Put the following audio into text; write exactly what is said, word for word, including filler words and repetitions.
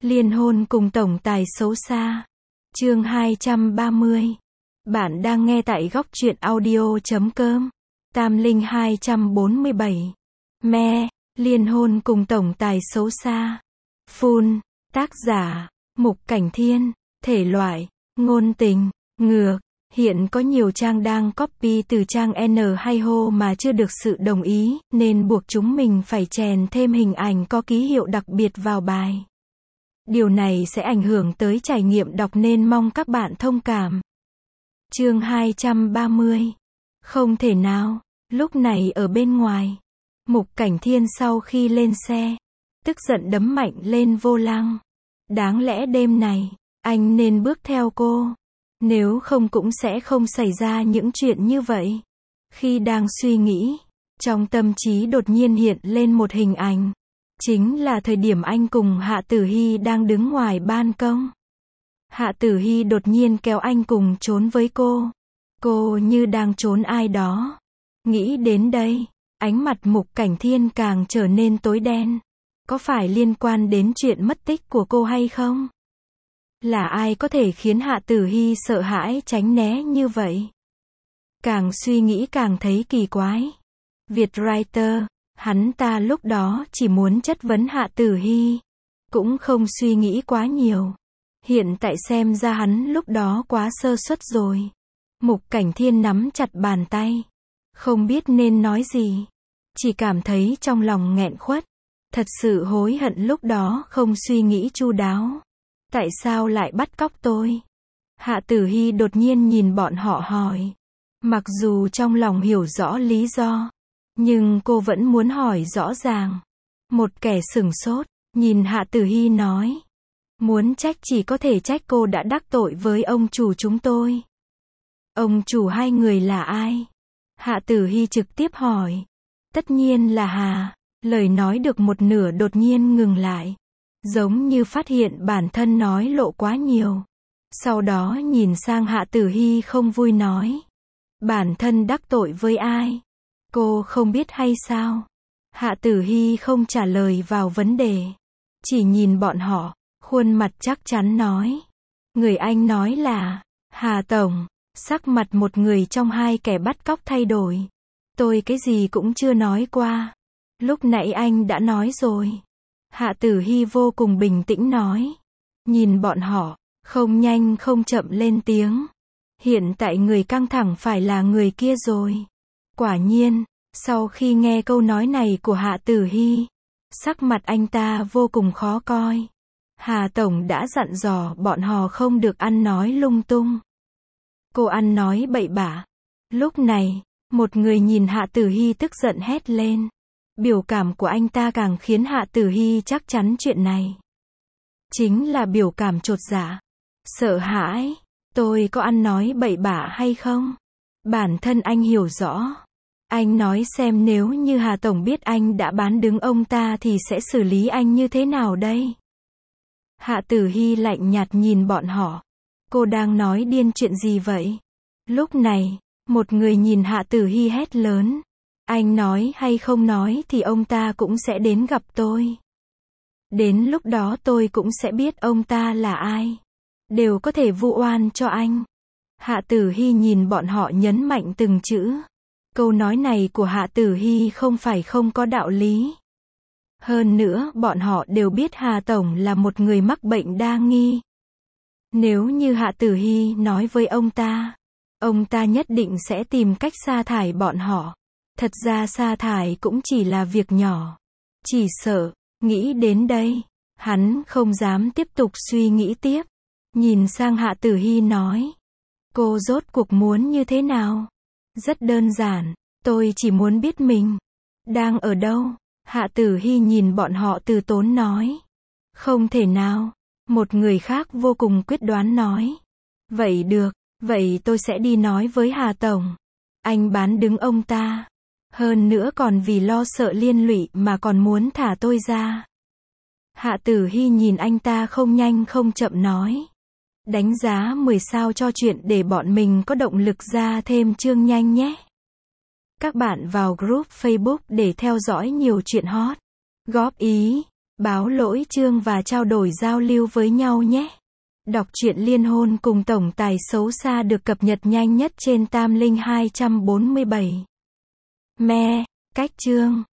Liên hôn cùng tổng tài xấu xa. Chương hai trăm ba mươi. Bạn đang nghe tại góc truyện audio chấm com. Tam Linh hai trăm bốn mươi bảy. Me, liên hôn cùng tổng tài xấu xa. Full, tác giả, Mục Cảnh Thiên, thể loại, ngôn tình, ngược. Hiện có nhiều trang đang copy từ trang N hay Ho mà chưa được sự đồng ý, nên buộc chúng mình phải chèn thêm hình ảnh có ký hiệu đặc biệt vào bài. Điều này sẽ ảnh hưởng tới trải nghiệm đọc nên mong các bạn thông cảm. Chương hai trăm ba mươi. Không thể nào. Lúc này ở bên ngoài, Mục Cảnh Thiên sau khi lên xe, tức giận đấm mạnh lên vô lăng. Đáng lẽ đêm này, anh nên bước theo cô. Nếu không cũng sẽ không xảy ra những chuyện như vậy. Khi đang suy nghĩ, trong tâm trí đột nhiên hiện lên một hình ảnh. Chính là thời điểm anh cùng Hạ Tử Hy đang đứng ngoài ban công. Hạ Tử Hy đột nhiên kéo anh cùng trốn với cô. Cô như đang trốn ai đó. Nghĩ đến đây, ánh mặt Mục Cảnh Thiên càng trở nên tối đen. Có phải liên quan đến chuyện mất tích của cô hay không? Là ai có thể khiến Hạ Tử Hy sợ hãi tránh né như vậy? Càng suy nghĩ càng thấy kỳ quái. Vietwriter, hắn ta lúc đó chỉ muốn chất vấn Hạ Tử Hy, cũng không suy nghĩ quá nhiều. Hiện tại xem ra hắn lúc đó quá sơ suất rồi. Mục Cảnh Thiên nắm chặt bàn tay, không biết nên nói gì, chỉ cảm thấy trong lòng nghẹn khuất. Thật sự hối hận lúc đó không suy nghĩ chu đáo. Tại sao lại bắt cóc tôi? Hạ Tử Hy đột nhiên nhìn bọn họ hỏi. Mặc dù trong lòng hiểu rõ lý do, nhưng cô vẫn muốn hỏi rõ ràng. Một kẻ sửng sốt, nhìn Hạ Tử Hy nói. Muốn trách chỉ có thể trách cô đã đắc tội với ông chủ chúng tôi. Ông chủ hai người là ai? Hạ Tử Hy trực tiếp hỏi. Tất nhiên là Hà. Lời nói được một nửa đột nhiên ngừng lại. Giống như phát hiện bản thân nói lộ quá nhiều. Sau đó nhìn sang Hạ Tử Hy không vui nói. Bản thân đắc tội với ai? Cô không biết hay sao? Hạ Tử Hy không trả lời vào vấn đề. Chỉ nhìn bọn họ, khuôn mặt chắc chắn nói. Người anh nói là Hà Tổng. Sắc mặt một người trong hai kẻ bắt cóc thay đổi. Tôi cái gì cũng chưa nói qua. Lúc nãy anh đã nói rồi. Hạ Tử Hy vô cùng bình tĩnh nói. Nhìn bọn họ, không nhanh không chậm lên tiếng. Hiện tại người căng thẳng phải là người kia rồi. Quả nhiên, sau khi nghe câu nói này của Hạ Tử Hy, sắc mặt anh ta vô cùng khó coi. Hà Tổng đã dặn dò bọn họ không được ăn nói lung tung. Cô ăn nói bậy bạ. Lúc này, một người nhìn Hạ Tử Hy tức giận hét lên. Biểu cảm của anh ta càng khiến Hạ Tử Hy chắc chắn chuyện này. Chính là biểu cảm chột dạ. Sợ hãi. Tôi có ăn nói bậy bạ hay không? Bản thân anh hiểu rõ. Anh nói xem nếu như Hà Tổng biết anh đã bán đứng ông ta thì sẽ xử lý anh như thế nào đây? Hạ Tử Hy lạnh nhạt nhìn bọn họ. Cô đang nói điên chuyện gì vậy? Lúc này, một người nhìn Hạ Tử Hy hét lớn. Anh nói hay không nói thì ông ta cũng sẽ đến gặp tôi. Đến lúc đó tôi cũng sẽ biết ông ta là ai. Đều có thể vu oan cho anh. Hạ Tử Hy nhìn bọn họ nhấn mạnh từng chữ. Câu nói này của Hạ Tử Hy không phải không có đạo lý. Hơn nữa bọn họ đều biết Hà Tổng là một người mắc bệnh đa nghi. Nếu như Hạ Tử Hy nói với ông ta, ông ta nhất định sẽ tìm cách sa thải bọn họ. Thật ra sa thải cũng chỉ là việc nhỏ. Chỉ sợ, nghĩ đến đây, hắn không dám tiếp tục suy nghĩ tiếp. Nhìn sang Hạ Tử Hy nói. Cô rốt cuộc muốn như thế nào? Rất đơn giản, tôi chỉ muốn biết mình đang ở đâu. Hạ Tử Hy nhìn bọn họ từ tốn nói. Không thể nào. Một người khác vô cùng quyết đoán nói. Vậy được, vậy tôi sẽ đi nói với Hà Tổng. Anh bán đứng ông ta. Hơn nữa còn vì lo sợ liên lụy mà còn muốn thả tôi ra. Hạ Tử Hy nhìn anh ta không nhanh không chậm nói. Đánh giá mười sao cho chuyện để bọn mình có động lực ra thêm chương nhanh nhé. Các bạn vào group Facebook để theo dõi nhiều chuyện hot. Góp ý. báo lỗi chương và trao đổi giao lưu với nhau nhé. Đọc truyện liên hôn cùng tổng tài xấu xa được cập nhật nhanh nhất trên Tam Linh hai trăm bốn mươi bảy. Me, cách chương